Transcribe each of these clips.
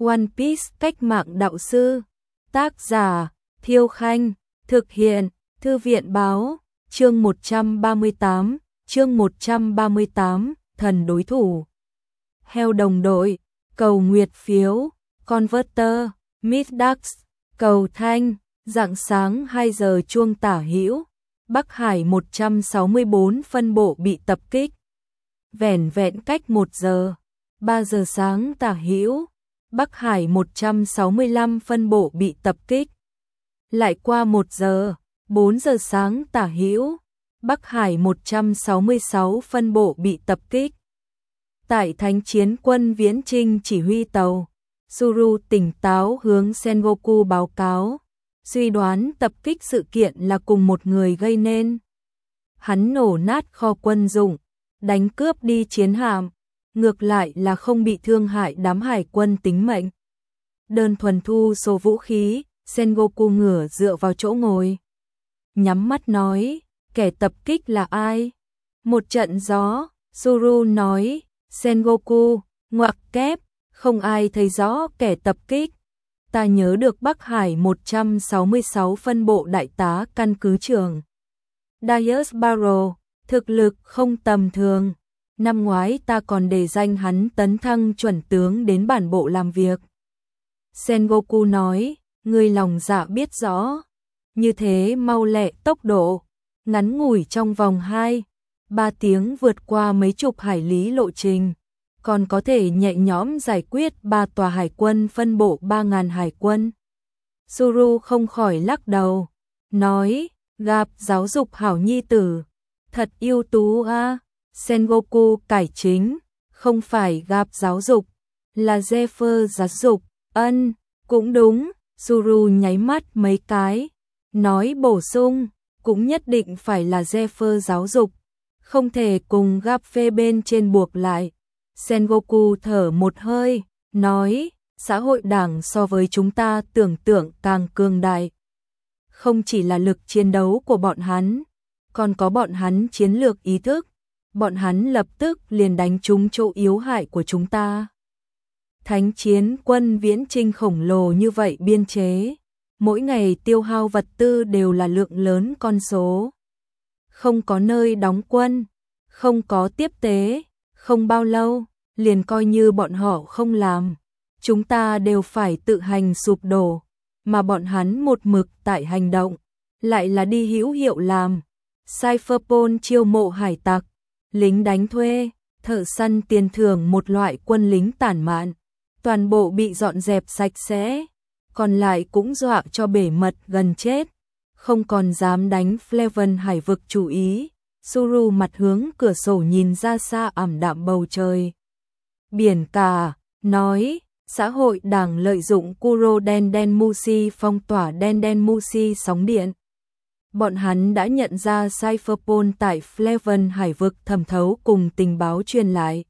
One Piece cách mạng đạo sư. Tác giả Thiêu Khanh. Thực hiện Thư viện Báo. Chương 138, thần đối thủ. Heo đồng đội, cầu nguyệt phiếu, Converter, Midax, cầu thanh, rạng sáng 2 giờ chuông tả hữu, Bắc Hải 164 phân bộ bị tập kích. Vẻn vẹn cách 1 giờ, 3 giờ sáng tả hữu, Bắc Hải 165 phân bộ bị tập kích. Lại qua 1 giờ, 4 giờ sáng tả hữu, Bắc Hải 166 phân bộ bị tập kích. Tại Thánh chiến quân Viễn Chinh chỉ huy tàu, Zuru tỉnh táo hướng Sengoku báo cáo, suy đoán tập kích sự kiện là cùng một người gây nên. Hắn nổ nát kho quân dụng, đánh cướp đi chiến hạm, ngược lại là không bị thương hại đám hải quân tính mệnh. Đơn thuần thu số vũ khí, Sengoku ngửa dựa vào chỗ ngồi, nhắm mắt nói, kẻ tập kích là ai? Một trận gió, Zuru nói, Sengoku, ngoặc kép, không ai thấy rõ kẻ tập kích. Ta nhớ được Bắc Hải 166 phân bộ đại tá căn cứ trưởng Darius Barrow, thực lực không tầm thường. Năm ngoái ta còn đề danh hắn tấn thăng chuẩn tướng đến bản bộ làm việc. Sengoku nói, người lòng dạ biết rõ. Như thế mau lẹ tốc độ, ngắn ngủi trong vòng 2-3 tiếng vượt qua mấy chục hải lý lộ trình, còn có thể nhẹ nhõm giải quyết 3 tòa hải quân phân bộ 3.000 hải quân. Suru không khỏi lắc đầu, nói, gặp giáo dục hảo nhi tử, thật ưu tú a. Sengoku cải chính, không phải gặp giáo dục, là Zephyr giáo dục. Ân, cũng đúng. Suru nháy mắt mấy cái, nói bổ sung, cũng nhất định phải là Zephyr giáo dục, không thể cùng gặp phê bên trên buộc lại. Sengoku thở một hơi, nói, xã hội đảng so với chúng ta tưởng tượng càng cường đại. Không chỉ là lực chiến đấu của bọn hắn, còn có bọn hắn chiến lược ý thức, bọn hắn lập tức liền đánh trúng chỗ yếu hại của chúng ta. Thánh chiến quân Viễn Chinh khổng lồ như vậy biên chế, mỗi ngày tiêu hao vật tư đều là lượng lớn con số. Không có nơi đóng quân, không có tiếp tế, không bao lâu, liền coi như bọn họ không làm, chúng ta đều phải tự hành sụp đổ, mà bọn hắn một mực tại hành động, lại là đi hữu hiệu làm. Cypherpol chiêu mộ hải tặc, lính đánh thuê, thợ săn tiền thưởng một loại quân lính tản mạn, toàn bộ bị dọn dẹp sạch sẽ, còn lại cũng dọa cho bể mật gần chết, không còn dám đánh Fleven hải vực chủ ý. Suru mặt hướng cửa sổ nhìn ra xa ảm đạm bầu trời biển cả, nói, xã hội đảng lợi dụng Kuro Denden Mushi phong tỏa Denden Mushi sóng điện. Bọn hắn đã nhận ra Cypherpol tại Fleven hải vực thẩm thấu cùng tình báo truyền lại.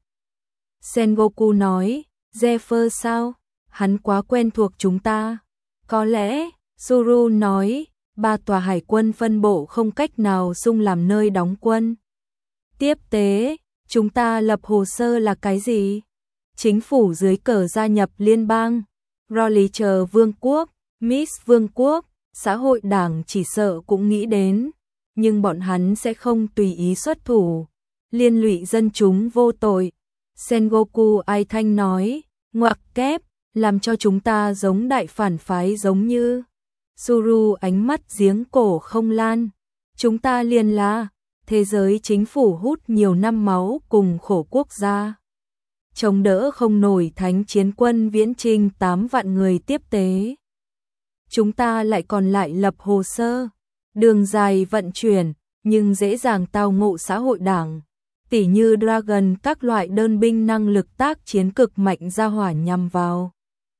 Sengoku nói, Zephyr sao? Hắn quá quen thuộc chúng ta. Có lẽ, Suru nói, 3 tòa hải quân phân bộ không cách nào xung làm nơi đóng quân. Tiếp tế, chúng ta lập hồ sơ là cái gì? Chính phủ dưới cờ gia nhập liên bang, Rolicher Vương quốc, Miss Vương quốc, xã hội đảng chỉ sợ cũng nghĩ đến, nhưng bọn hắn sẽ không tùy ý xuất thủ, liên lụy dân chúng vô tội. Sengoku ai thanh nói, ngoặc kép, làm cho chúng ta giống đại phản phái giống như. Suru ánh mắt giếng cổ không lan, chúng ta liền là thế giới chính phủ hút nhiều năm máu cùng khổ quốc gia, chống đỡ không nổi thánh chiến quân Viễn Chinh 8 vạn người tiếp tế. Chúng ta lại còn lại lập hồ sơ, đường dài vận chuyển, nhưng dễ dàng tao ngộ xã hội đảng, tỉ như Dragon các loại đơn binh năng lực tác chiến cực mạnh ra hỏa nhằm vào.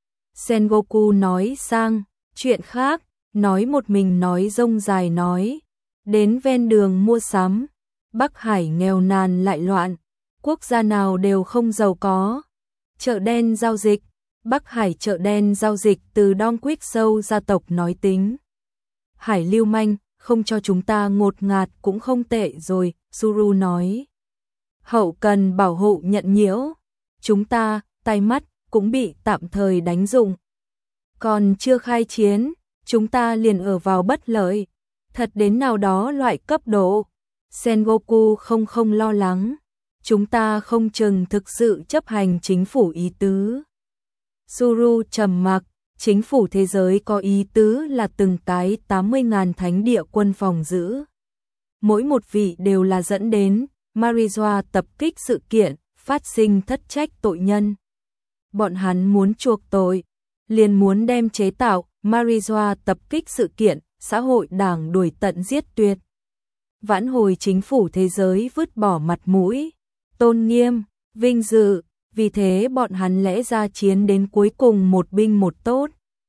Sengoku nói sang chuyện khác, nói một mình nói rông dài nói, đến ven đường mua sắm, Bắc Hải nghèo nàn lại loạn, quốc gia nào đều không giàu có. Chợ đen giao dịch, Bắc Hải chợ đen giao dịch từ Don Quick Sâu gia tộc nói tính. Hải lưu manh, không cho chúng ta ngột ngạt cũng không tệ rồi, Suru nói. Hậu cần bảo hộ nhận nhiễu, chúng ta, tay mắt, cũng bị tạm thời đánh dụng. Còn chưa khai chiến, chúng ta liền ở vào bất lợi, thật đến nào đó loại cấp độ. Sengoku không lo lắng, chúng ta không chừng thực sự chấp hành chính phủ ý tứ. Suru trầm mặc, chính phủ thế giới có ý tứ là từng cái 80.000 thánh địa quân phòng giữ. Mỗi một vị đều là dẫn đến Marijoa tập kích sự kiện, phát sinh thất trách tội nhân. Bọn hắn muốn chuộc tội, liền muốn đem chế tạo Marijoa tập kích sự kiện, xã hội đảng đuổi tận giết tuyệt. Vãn hồi chính phủ thế giới vứt bỏ mặt mũi, tôn nghiêm, vinh dự, vì thế bọn hắn lẽ ra chiến đến cuối cùng một binh một tốt.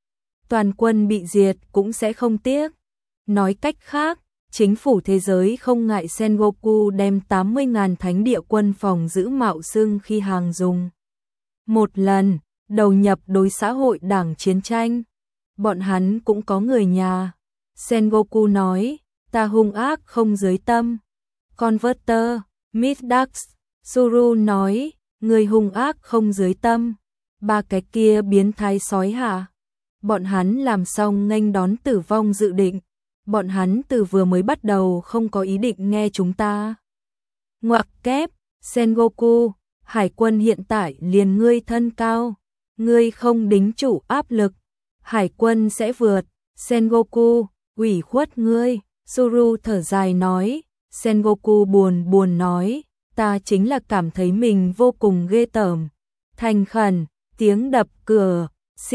Toàn quân bị diệt cũng sẽ không tiếc. Nói cách khác, chính phủ thế giới không ngại Sengoku đem 80.000 thánh địa quân phòng giữ mạo xưng khi hàng dùng. Một lần, đầu nhập đối xã hội đảng chiến tranh. Bọn hắn cũng có người nhà. Sengoku nói, ta hung ác không dưới tâm. Converter, Midax, Suru nói, người hung ác không dưới tâm. Ba cái kia biến thái sói hả? Bọn hắn làm xong nghênh đón tử vong dự định. Bọn hắn từ vừa mới bắt đầu không có ý định nghe chúng ta. Ngoặc kép, Sengoku, hải quân hiện tại liền ngươi thân cao. Ngươi không đính chủ áp lực. Hải quân sẽ vượt. Sengoku, ủy khuất ngươi. Suru thở dài nói. Sengoku buồn nói. Ta chính là cảm thấy mình vô cùng ghê tởm. Thành khẩn, tiếng đập cửa.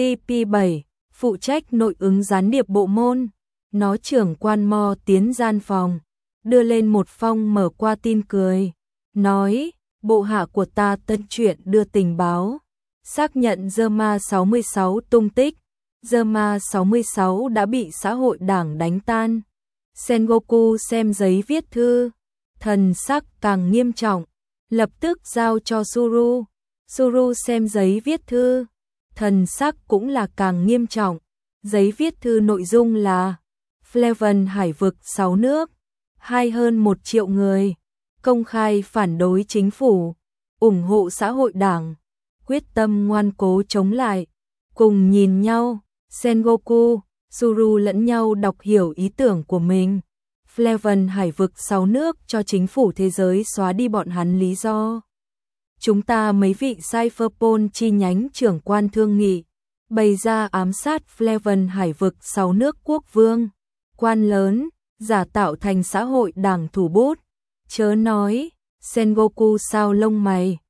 CP7, phụ trách nội ứng gián điệp bộ môn. Nó trưởng quan Mo tiến gian phòng, đưa lên một phong mở qua tin cười, nói, bộ hạ của ta tân truyện đưa tình báo, xác nhận Zerma 66 tung tích, Zerma 66 đã bị xã hội đảng đánh tan. Sengoku xem giấy viết thư, thần sắc càng nghiêm trọng, lập tức giao cho Suru. Suru xem giấy viết thư, thần sắc cũng là càng nghiêm trọng. Giấy viết thư nội dung là Fleven hải vực 6 nước, hơn 1 triệu người, công khai phản đối chính phủ, ủng hộ xã hội đảng, quyết tâm ngoan cố chống lại, cùng nhìn nhau, Sengoku, Suru lẫn nhau đọc hiểu ý tưởng của mình. Fleven hải vực 6 nước cho chính phủ thế giới xóa đi bọn hắn lý do. Chúng ta mấy vị Cypherpol chi nhánh trưởng quan thương nghị, bày ra ám sát Fleven hải vực 6 nước quốc vương, quan lớn, giả tạo thành xã hội đảng thủ bút. Chớ nói, Sengoku sao lông mày,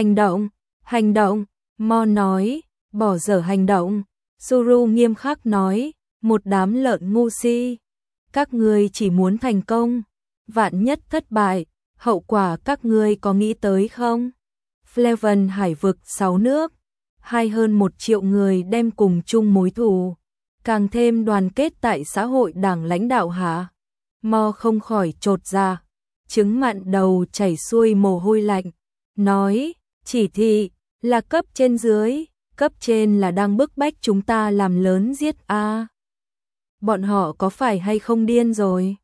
hành động, Mo nói, bỏ dở hành động. Suru nghiêm khắc nói, một đám lợn ngu si. Các ngươi chỉ muốn thành công, vạn nhất thất bại, hậu quả các ngươi có nghĩ tới không? Fleven hải vực 6 nước, hơn 1 triệu người đem cùng chung mối thù, càng thêm đoàn kết tại xã hội đảng lãnh đạo hả? Mo không khỏi chột dạ, trứng mặn đầu chảy xuôi mồ hôi lạnh, nói, chỉ thị là cấp trên dưới, cấp trên là đang bức bách chúng ta làm lớn giết a. Bọn họ có phải hay không điên rồi?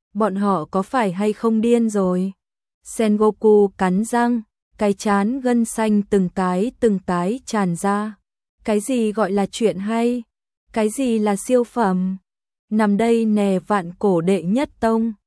Sengoku cắn răng, cái trán gân xanh từng cái tràn ra. Cái gì gọi là chuyện hay? Cái gì là siêu phẩm? Nằm đây nè vạn cổ đệ nhất tông.